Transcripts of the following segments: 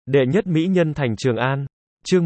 Đệ nhất mỹ nhân thành Trường An. Chương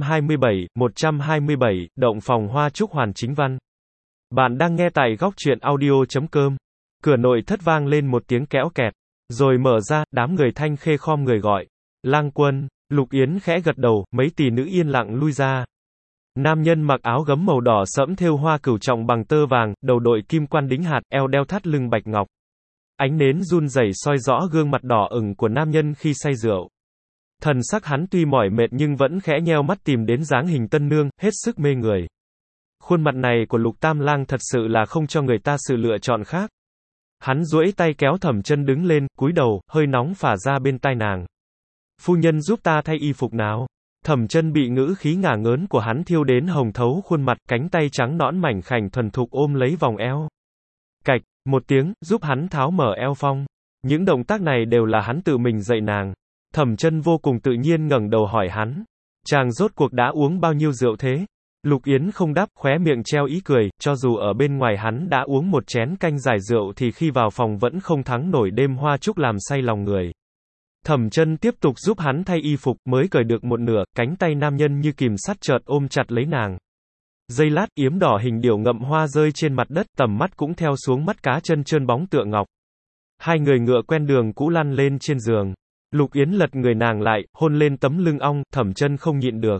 127, động phòng hoa trúc hoàn chính văn. Bạn đang nghe tại góc truyện audio.com. Cửa nội thất vang lên một tiếng kéo kẹt. Rồi mở ra, đám người Thanh Khê khom người gọi. Lang Quân. Lục Yến khẽ gật đầu, mấy tỷ nữ yên lặng lui ra. Nam nhân mặc áo gấm màu đỏ sẫm thêu hoa cửu trọng bằng tơ vàng, đầu đội kim quan đính hạt, eo đeo thắt lưng bạch ngọc. Ánh nến run rẩy soi rõ gương mặt đỏ ửng của nam nhân khi say rượu. Thần sắc hắn tuy mỏi mệt nhưng vẫn khẽ nheo mắt tìm đến dáng hình tân nương, hết sức mê người. Khuôn mặt này của Lục Tam Lang thật sự là không cho người ta sự lựa chọn khác. Hắn duỗi tay kéo Thẩm Chân đứng lên, cúi đầu, hơi nóng phả ra bên tai nàng. Phu nhân giúp ta thay y phục nào. Thẩm Chân bị ngữ khí ngả ngớn của hắn thiêu đến hồng thấu khuôn mặt, cánh tay trắng nõn mảnh khảnh thuần thục ôm lấy vòng eo. Cạch, một tiếng, giúp hắn tháo mở eo phong. Những động tác này đều là hắn tự mình dạy nàng. Thẩm Chân vô cùng tự nhiên ngẩng đầu hỏi hắn. Chàng rốt cuộc đã uống bao nhiêu rượu thế? Lục Yến không đáp, khóe miệng treo ý cười, cho dù ở bên ngoài hắn đã uống một chén canh giải rượu thì khi vào phòng vẫn không thắng nổi đêm hoa trúc làm say lòng người. Thẩm Chân tiếp tục giúp hắn thay y phục, mới cởi được một nửa, cánh tay nam nhân như kìm sắt chợt ôm chặt lấy nàng. Giây lát, yếm đỏ hình điểu ngậm hoa rơi trên mặt đất, tầm mắt cũng theo xuống mắt cá chân trơn bóng tựa ngọc. Hai người ngựa quen đường cũ lăn lên trên giường. Lục Yến lật người nàng lại, hôn lên tấm lưng ong, Thẩm Chân không nhịn được.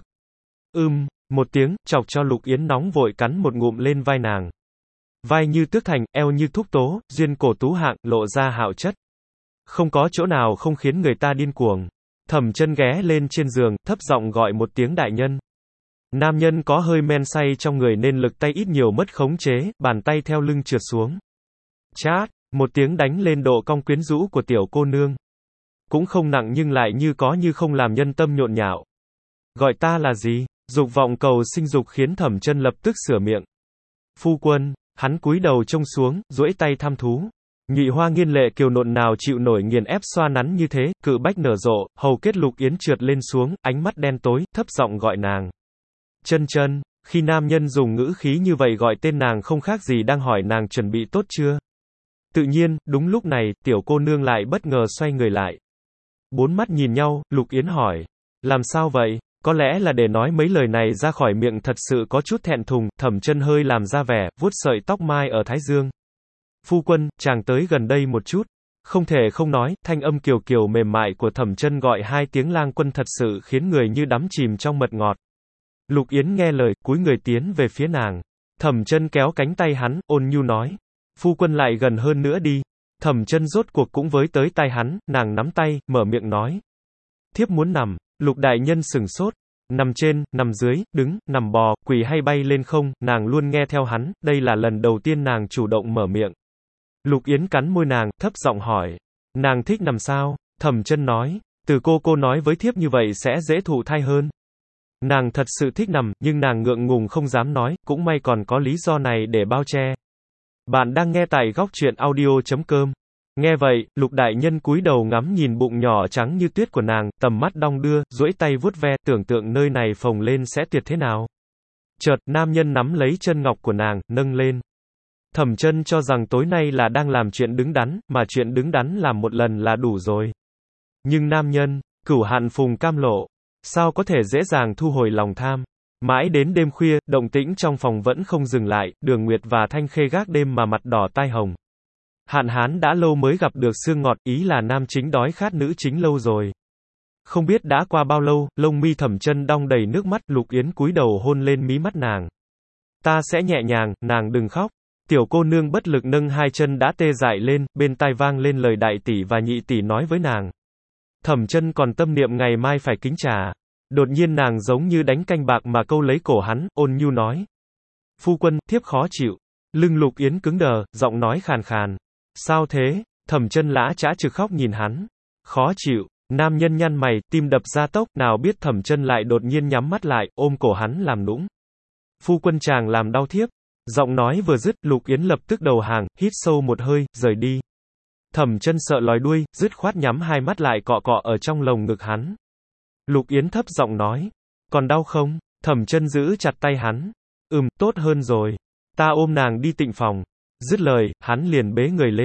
Một tiếng, chọc cho Lục Yến nóng vội cắn một ngụm lên vai nàng. Vai như tước thành, eo như thúc tố, duyên cổ tú hạng, lộ ra hạo chất. Không có chỗ nào không khiến người ta điên cuồng. Thẩm Chân ghé lên trên giường, thấp giọng gọi một tiếng đại nhân. Nam nhân có hơi men say trong người nên lực tay ít nhiều mất khống chế, bàn tay theo lưng trượt xuống. Chát, một tiếng đánh lên độ cong quyến rũ của tiểu cô nương. Cũng không nặng nhưng lại như có như không làm nhân tâm nhộn nhạo. Gọi ta là gì? Dục vọng cầu sinh dục khiến Thẩm Chân lập tức sửa miệng. Phu quân. Hắn cúi đầu trông xuống, duỗi tay thăm thú. Nhụy hoa nghiên lệ kiều nộn nào chịu nổi nghiền ép xoa nắn như thế, cự bách nở rộ, hầu kết Lục Yến trượt lên xuống, ánh mắt đen tối, thấp giọng gọi nàng. Chân Chân. Khi nam nhân dùng ngữ khí như vậy gọi tên nàng không khác gì đang hỏi nàng chuẩn bị tốt chưa. Tự nhiên, đúng lúc này, tiểu cô nương lại bất ngờ xoay người lại. Bốn mắt nhìn nhau, Lục Yến hỏi. Làm sao vậy? Có lẽ là để nói mấy lời này ra khỏi miệng thật sự có chút thẹn thùng, Thẩm Chân hơi làm ra vẻ, vuốt sợi tóc mai ở thái dương. Phu quân, chàng tới gần đây một chút. Không thể không nói, thanh âm kiều kiều mềm mại của Thẩm Chân gọi hai tiếng Lang Quân thật sự khiến người như đắm chìm trong mật ngọt. Lục Yến nghe lời, cúi người tiến về phía nàng. Thẩm Chân kéo cánh tay hắn, ôn nhu nói. Phu quân lại gần hơn nữa đi. Thẩm Chân rốt cuộc cũng với tới tai hắn, nàng nắm tay, mở miệng nói. Thiếp muốn nằm. Lục đại nhân sửng sốt. Nằm trên, nằm dưới, đứng, nằm bò, quỳ hay bay lên không, nàng luôn nghe theo hắn, đây là lần đầu tiên nàng chủ động mở miệng. Lục Yến cắn môi nàng, thấp giọng hỏi. Nàng thích nằm sao? Thẩm Chân nói. Từ cô nói với thiếp như vậy sẽ dễ thụ thai hơn. Nàng thật sự thích nằm, nhưng nàng ngượng ngùng không dám nói, cũng may còn có lý do này để bao che. Bạn đang nghe tại góc truyện audio.com. Nghe vậy, Lục đại nhân cúi đầu ngắm nhìn bụng nhỏ trắng như tuyết của nàng, tầm mắt đong đưa, duỗi tay vuốt ve, tưởng tượng nơi này phồng lên sẽ tuyệt thế nào. Chợt, nam nhân nắm lấy chân ngọc của nàng, nâng lên. Thẩm Chân cho rằng tối nay là đang làm chuyện đứng đắn, mà chuyện đứng đắn làm một lần là đủ rồi. Nhưng nam nhân, cửu hạn phùng cam lộ, sao có thể dễ dàng thu hồi lòng tham. Mãi đến đêm khuya, động tĩnh trong phòng vẫn không dừng lại, Đường Nguyệt và Thanh Khê gác đêm mà mặt đỏ tai hồng. Hạn hán đã lâu mới gặp được sương ngọt, ý là nam chính đói khát nữ chính lâu rồi. Không biết đã qua bao lâu, lông mi Thẩm Chân đong đầy nước mắt, Lục Yến cúi đầu hôn lên mí mắt nàng. Ta sẽ nhẹ nhàng, nàng đừng khóc. Tiểu cô nương bất lực nâng hai chân đã tê dại lên, bên tai vang lên lời đại tỷ và nhị tỷ nói với nàng. Thẩm Chân còn tâm niệm ngày mai phải kính trà. Đột nhiên nàng giống như đánh canh bạc mà câu lấy cổ hắn, ôn nhu nói. Phu quân, thiếp khó chịu. Lưng Lục Yến cứng đờ, giọng nói khàn khàn. Sao thế? Thẩm Chân lã chã trực khóc nhìn hắn. Khó chịu. Nam nhân nhăn mày, tim đập ra tốc, nào biết Thẩm Chân lại đột nhiên nhắm mắt lại, ôm cổ hắn làm nũng. Phu quân chàng làm đau thiếp. Giọng nói vừa dứt, Lục Yến lập tức đầu hàng, hít sâu một hơi, rời đi. Thẩm Chân sợ lòi đuôi, dứt khoát nhắm hai mắt lại cọ cọ ở trong lồng ngực hắn. Lục Yến thấp giọng nói. Còn đau không? Thẩm Chân giữ chặt tay hắn. Tốt hơn rồi. Ta ôm nàng đi tịnh phòng. Dứt lời, hắn liền bế người lên.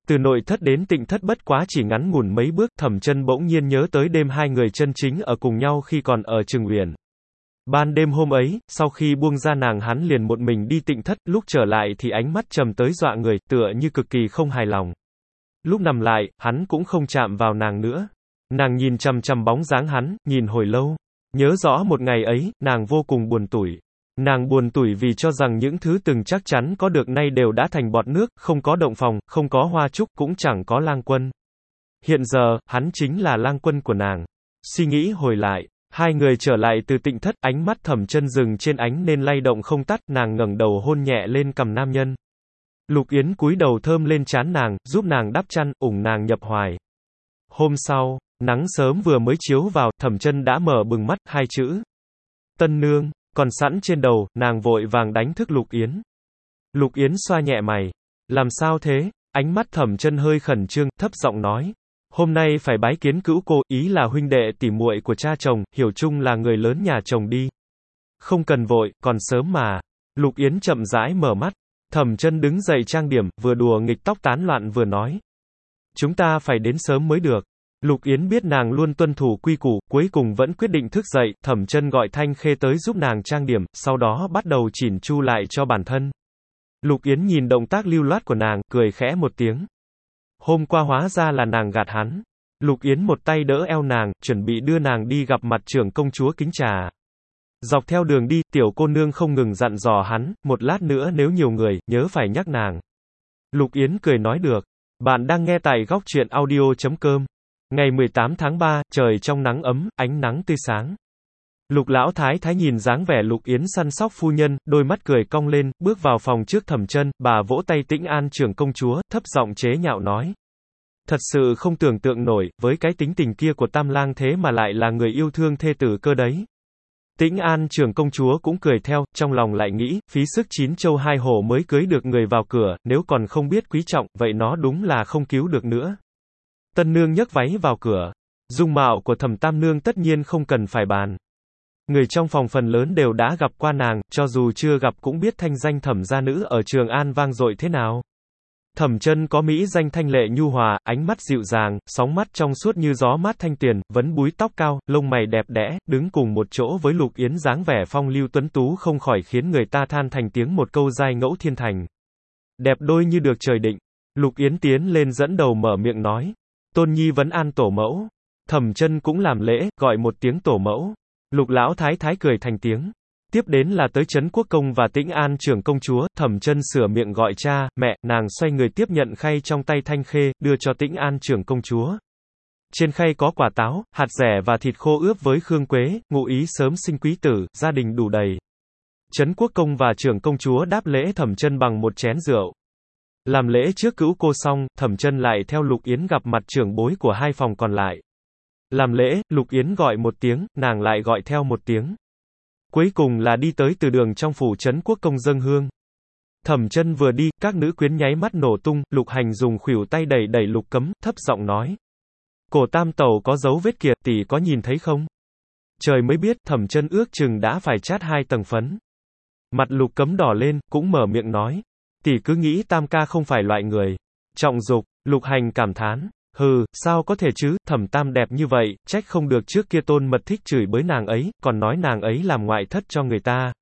Từ nội thất đến tịnh thất bất quá chỉ ngắn ngủn mấy bước, Thẩm Chân bỗng nhiên nhớ tới đêm hai người chân chính ở cùng nhau khi còn ở Trường Uyển. Ban đêm hôm ấy, sau khi buông ra nàng hắn liền một mình đi tịnh thất, lúc trở lại thì ánh mắt trầm tới dọa người, tựa như cực kỳ không hài lòng. Lúc nằm lại, hắn cũng không chạm vào nàng nữa. Nàng nhìn chằm chằm bóng dáng hắn, nhìn hồi lâu. Nhớ rõ một ngày ấy, nàng vô cùng buồn tủi. Nàng buồn tủi vì cho rằng những thứ từng chắc chắn có được nay đều đã thành bọt nước, không có động phòng, không có hoa trúc, cũng chẳng có lang quân. Hiện giờ, hắn chính là lang quân của nàng. Suy nghĩ hồi lại, hai người trở lại từ tịnh thất, ánh mắt Thẩm Chân dừng trên ánh nên lay động không tắt, nàng ngẩng đầu hôn nhẹ lên cằm nam nhân. Lục Yến cúi đầu thơm lên trán nàng, giúp nàng đắp chăn, ủng nàng nhập hoài. Hôm sau, nắng sớm vừa mới chiếu vào, Thẩm Chân đã mở bừng mắt, hai chữ tân nương còn sẵn trên đầu, nàng vội vàng đánh thức Lục Yến. Lục Yến xoa nhẹ mày. Làm sao thế? Ánh mắt Thẩm Chân hơi khẩn trương, thấp giọng nói. Hôm nay phải bái kiến cữu cô, ý là huynh đệ tỉ muội của cha chồng, hiểu chung là người lớn nhà chồng đi. Không cần vội, còn sớm mà. Lục Yến chậm rãi mở mắt. Thẩm Chân đứng dậy trang điểm, vừa đùa nghịch tóc tán loạn vừa nói. Chúng ta phải đến sớm mới được. Lục Yến biết nàng luôn tuân thủ quy củ, cuối cùng vẫn quyết định thức dậy, Thẩm Chân gọi Thanh Khê tới giúp nàng trang điểm, sau đó bắt đầu chỉn chu lại cho bản thân. Lục Yến nhìn động tác lưu loát của nàng, cười khẽ một tiếng. Hôm qua hóa ra là nàng gạt hắn. Lục Yến một tay đỡ eo nàng, chuẩn bị đưa nàng đi gặp mặt trưởng công chúa kính trà. Dọc theo đường đi, tiểu cô nương không ngừng dặn dò hắn, một lát nữa nếu nhiều người, nhớ phải nhắc nàng. Lục Yến cười nói được. Bạn đang nghe tại góc truyện audio.com. Ngày 18 tháng 3, trời trong nắng ấm, ánh nắng tươi sáng. Lục lão thái thái nhìn dáng vẻ Lục Yến săn sóc phu nhân, đôi mắt cười cong lên, bước vào phòng trước Thẩm Chân, bà vỗ tay Tĩnh An trưởng công chúa, thấp giọng chế nhạo nói. Thật sự không tưởng tượng nổi, với cái tính tình kia của Tam Lang thế mà lại là người yêu thương thê tử cơ đấy. Tĩnh An trưởng công chúa cũng cười theo, trong lòng lại nghĩ, phí sức 9 châu 2 hổ mới cưới được người vào cửa, nếu còn không biết quý trọng, vậy nó đúng là không cứu được nữa. Tân nương nhấc váy vào cửa. Dung mạo của Thẩm Tam nương tất nhiên không cần phải bàn. Người trong phòng phần lớn đều đã gặp qua nàng, cho dù chưa gặp cũng biết thanh danh Thẩm gia nữ ở Trường An vang dội thế nào. Thẩm Chân có mỹ danh thanh lệ nhu hòa, ánh mắt dịu dàng, sóng mắt trong suốt như gió mát thanh tuyền, vấn búi tóc cao, lông mày đẹp đẽ, đứng cùng một chỗ với Lục Yến dáng vẻ phong lưu tuấn tú không khỏi khiến người ta than thành tiếng một câu giai ngẫu thiên thành. Đẹp đôi như được trời định. Lục Yến tiến lên dẫn đầu mở miệng nói. Tôn nhi vấn an tổ mẫu. Thẩm Chân cũng làm lễ, gọi một tiếng tổ mẫu. Lục lão thái thái cười thành tiếng. Tiếp đến là tới Trấn Quốc công và Tĩnh An trưởng công chúa, Thẩm Chân sửa miệng gọi cha, mẹ, nàng xoay người tiếp nhận khay trong tay Thanh Khê, đưa cho Tĩnh An trưởng công chúa. Trên khay có quả táo, hạt dẻ và thịt khô ướp với khương quế, ngụ ý sớm sinh quý tử, gia đình đủ đầy. Trấn Quốc công và trưởng công chúa đáp lễ Thẩm Chân bằng một chén rượu. Làm lễ trước cữu cô xong, Thẩm Chân lại theo Lục Yến gặp mặt trưởng bối của hai phòng còn lại. Làm lễ, Lục Yến gọi một tiếng, nàng lại gọi theo một tiếng. Cuối cùng là đi tới từ đường trong phủ Trấn Quốc công dâng hương. Thẩm Chân vừa đi, các nữ quyến nháy mắt nổ tung, Lục Hành dùng khuỷu tay đẩy đẩy Lục Cấm, thấp giọng nói. Cổ tam tẩu có dấu vết kìa, tỷ có nhìn thấy không? Trời mới biết, Thẩm Chân ước chừng đã phải chát 2 tầng phấn. Mặt Lục Cấm đỏ lên, cũng mở miệng nói. Tỷ cứ nghĩ Tam ca không phải loại người trọng dục. Lục Hành cảm thán. Hừ, sao có thể chứ, Thẩm Tam đẹp như vậy, trách không được trước kia Tôn Mật thích chửi bới nàng ấy, còn nói nàng ấy làm ngoại thất cho người ta.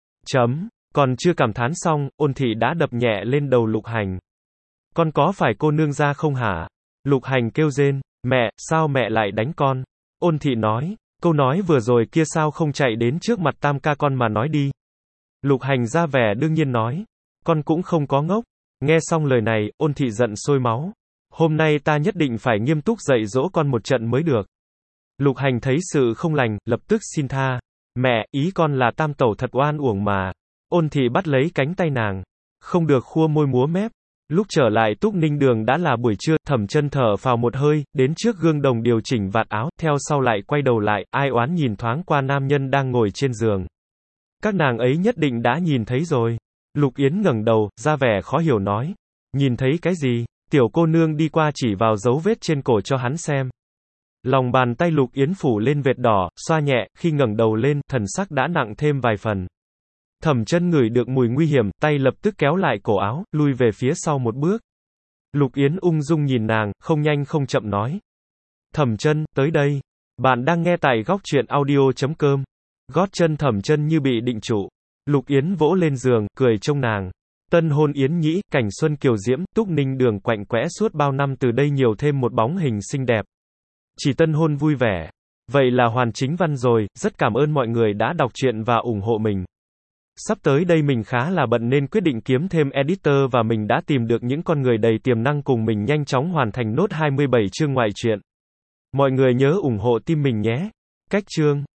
Còn chưa cảm thán xong, Ôn thị đã đập nhẹ lên đầu Lục Hành. Con có phải cô nương gia không hả? Lục Hành kêu rên. Mẹ, sao mẹ lại đánh con? Ôn thị nói. Câu nói vừa rồi kia sao không chạy đến trước mặt Tam ca con mà nói đi. Lục Hành ra vẻ đương nhiên nói. Con cũng không có ngốc. Nghe xong lời này, Ôn thị giận sôi máu. Hôm nay ta nhất định phải nghiêm túc dạy dỗ con một trận mới được. Lục Hành thấy sự không lành, lập tức xin tha. Mẹ, ý con là Tam tẩu thật oan uổng mà. Ôn thị bắt lấy cánh tay nàng. Không được khua môi múa mép. Lúc trở lại Túc Ninh Đường đã là buổi trưa, Thẩm Chân thở phào một hơi, đến trước gương đồng điều chỉnh vạt áo, theo sau lại quay đầu lại, ai oán nhìn thoáng qua nam nhân đang ngồi trên giường. Các nàng ấy nhất định đã nhìn thấy rồi. Lục Yến ngẩng đầu, ra vẻ khó hiểu nói. Nhìn thấy cái gì? Tiểu cô nương đi qua chỉ vào dấu vết trên cổ cho hắn xem. Lòng bàn tay Lục Yến phủ lên vệt đỏ, xoa nhẹ, khi ngẩng đầu lên, thần sắc đã nặng thêm vài phần. Thẩm Chân ngửi được mùi nguy hiểm, tay lập tức kéo lại cổ áo, lui về phía sau một bước. Lục Yến ung dung nhìn nàng, không nhanh không chậm nói. Thẩm Chân, tới đây. Bạn đang nghe tại góc truyện audio.com. Gót chân Thẩm Chân như bị định trụ. Lục Yến vỗ lên giường, cười trông nàng. Tân hôn Yến Nhĩ, cảnh xuân kiều diễm, Túc Ninh đường quạnh quẽ suốt bao năm từ đây nhiều thêm một bóng hình xinh đẹp. Chỉ tân hôn vui vẻ. Vậy là hoàn chính văn rồi, rất cảm ơn mọi người đã đọc truyện và ủng hộ mình. Sắp tới đây mình khá là bận nên quyết định kiếm thêm editor và mình đã tìm được những con người đầy tiềm năng cùng mình nhanh chóng hoàn thành nốt 27 chương ngoại truyện. Mọi người nhớ ủng hộ team mình nhé. Cách chương